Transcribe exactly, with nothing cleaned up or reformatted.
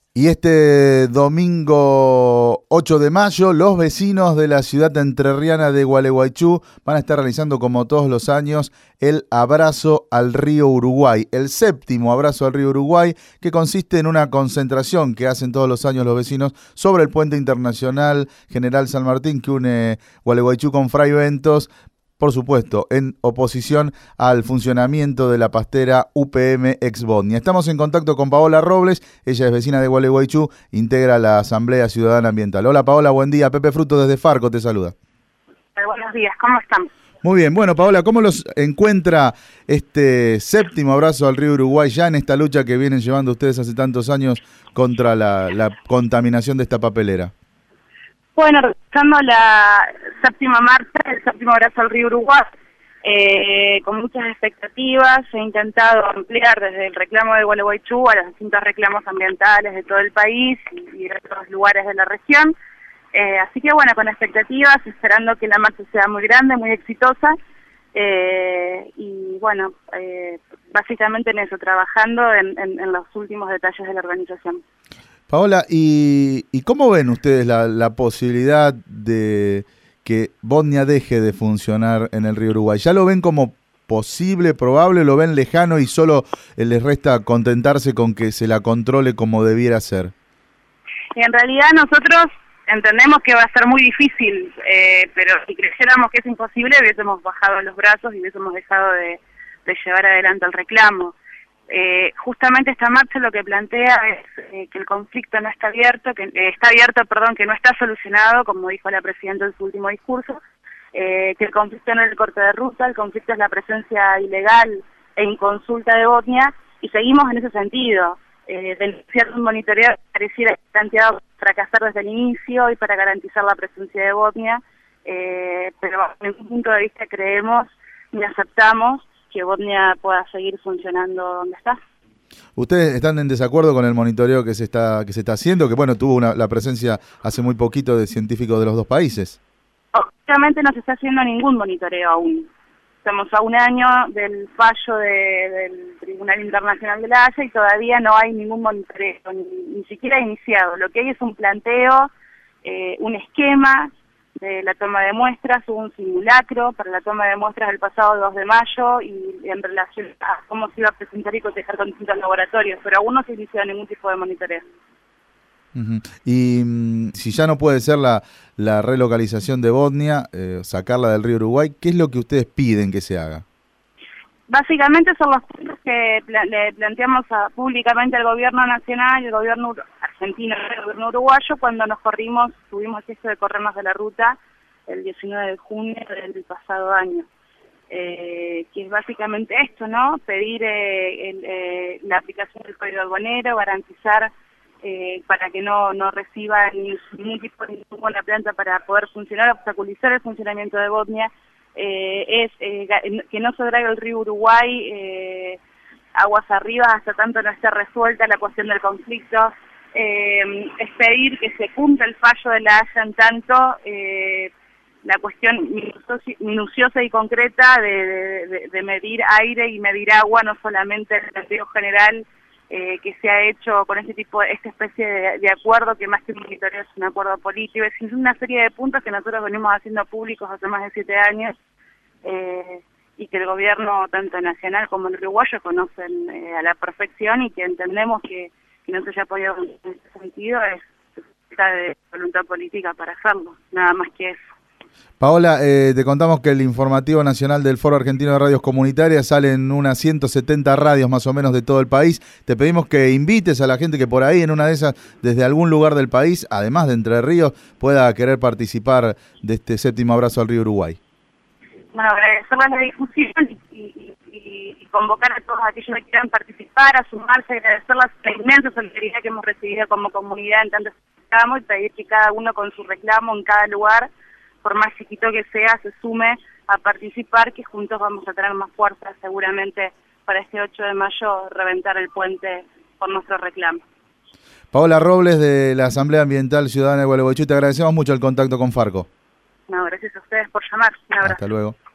Y este domingo ocho de mayo, los vecinos de la ciudad entrerriana de Gualeguaychú van a estar realizando, como todos los años, el Abrazo al Río Uruguay, el séptimo Abrazo al Río Uruguay, que consiste en una concentración que hacen todos los años los vecinos sobre el puente internacional General San Martín que une Gualeguaychú con Fray Bentos, por supuesto, en oposición al funcionamiento de la pastera U P M ex Bodnia. Estamos en contacto con Paola Robles, ella es vecina de Gualeguaychú, integra la Asamblea Ciudadana Ambiental. Hola Paola, buen día. Pepe Fruto desde Farco te saluda. Buenos días, ¿cómo están? Muy bien, bueno Paola, ¿cómo los encuentra este séptimo Abrazo al Río Uruguay ya en esta lucha que vienen llevando ustedes hace tantos años contra la, la contaminación de esta papelera? Bueno, realizando la séptima marcha, el séptimo Abrazo al Río Uruguay, eh, con muchas expectativas, he intentado ampliar desde el reclamo de Gualeguaychú a los distintos reclamos ambientales de todo el país y de otros lugares de la región. Eh, así que bueno, con expectativas, esperando que la marcha sea muy grande, muy exitosa, eh, y bueno, eh, básicamente en eso, trabajando en, en, en los últimos detalles de la organización. Paola, ¿y, y cómo ven ustedes la, la posibilidad de que Bodnia deje de funcionar en el Río Uruguay? ¿Ya lo ven como posible, probable, lo ven lejano y solo les resta contentarse con que se la controle como debiera ser? En realidad nosotros entendemos que va a ser muy difícil, eh, pero si creyéramos que es imposible, hubiésemos bajado los brazos y hubiésemos dejado de, de llevar adelante el reclamo. Eh, justamente esta marcha lo que plantea es eh, que el conflicto no está abierto, que eh, está abierto, perdón, que no está solucionado, como dijo la presidenta en su último discurso, eh, que el conflicto no es el corte de ruta, el conflicto es la presencia ilegal e inconsulta de Bodnia, y seguimos en ese sentido. Eh, denunciar un monitoreo que pareciera planteado fracasar desde el inicio y para garantizar la presencia de Bodnia, eh, pero en un punto de vista creemos y aceptamos que Bodnia pueda seguir funcionando donde está. ¿Ustedes están en desacuerdo con el monitoreo que se está que se está haciendo? Que bueno, tuvo una, la presencia hace muy poquito de científicos de los dos países. Obviamente no se está haciendo ningún monitoreo aún. Estamos a un año del fallo de, del Tribunal Internacional de la Haya y todavía no hay ningún monitoreo, ni, ni siquiera iniciado. Lo que hay es un planteo, eh, un esquema de la toma de muestras, hubo un simulacro para la toma de muestras el pasado dos de mayo y en relación a cómo se iba a presentar y cotejar con distintos laboratorios, pero aún no se inició ningún tipo de monitoreo. Uh-huh. Y um, si ya no puede ser la, la relocalización de Bodnia, eh, sacarla del Río Uruguay, ¿qué es lo que ustedes piden que se haga? Básicamente son los puntos que pla le planteamos a, públicamente al gobierno nacional, el gobierno argentino y el gobierno uruguayo cuando nos corrimos, tuvimos esto de corrernos de la ruta el diecinueve de junio del pasado año. Eh, que es básicamente esto, ¿no? Pedir eh, el, eh, la aplicación del código aduanero, garantizar eh, para que no, no reciba ni, ningún tipo de insumo en la planta para poder funcionar, obstaculizar el funcionamiento de Bodnia. Eh, es eh, que no se drague el río Uruguay eh, aguas arriba hasta tanto no esté resuelta la cuestión del conflicto, eh, es pedir que se cumpla el fallo de la Haya en tanto eh, la cuestión minuciosa y concreta de, de, de medir aire y medir agua, no solamente en el sentido general eh, que se ha hecho con este tipo, esta especie de, de acuerdo que más que un monitoreo es un acuerdo político, es una serie de puntos que nosotros venimos haciendo públicos hace más de siete años eh, y que el gobierno tanto nacional como el uruguayo conocen eh, a la perfección y que entendemos que, que no se haya apoyado en ese sentido es falta de voluntad política para hacerlo, nada más que eso. Paola, eh, te contamos que el informativo nacional del Foro Argentino de Radios Comunitarias sale en unas ciento setenta radios más o menos de todo el país. Te pedimos que invites a la gente que por ahí en una de esas, desde algún lugar del país, además de Entre Ríos, pueda querer participar de este séptimo Abrazo al Río Uruguay. Bueno, agradecerles la discusión y, y, y, y convocar a todos aquellos que quieran participar, a sumarse, agradecerles la inmensa solidaridad que hemos recibido como comunidad en tantos reclamos y pedir que cada uno con su reclamo en cada lugar, por más chiquito que sea, se sume a participar, que juntos vamos a tener más fuerza seguramente para este ocho de mayo reventar el puente por nuestro reclamo. Paola Robles de la Asamblea Ambiental Ciudadana de Gualeguaychú, te agradecemos mucho el contacto con Farco. No, gracias a ustedes por llamar. Un abrazo. Hasta luego.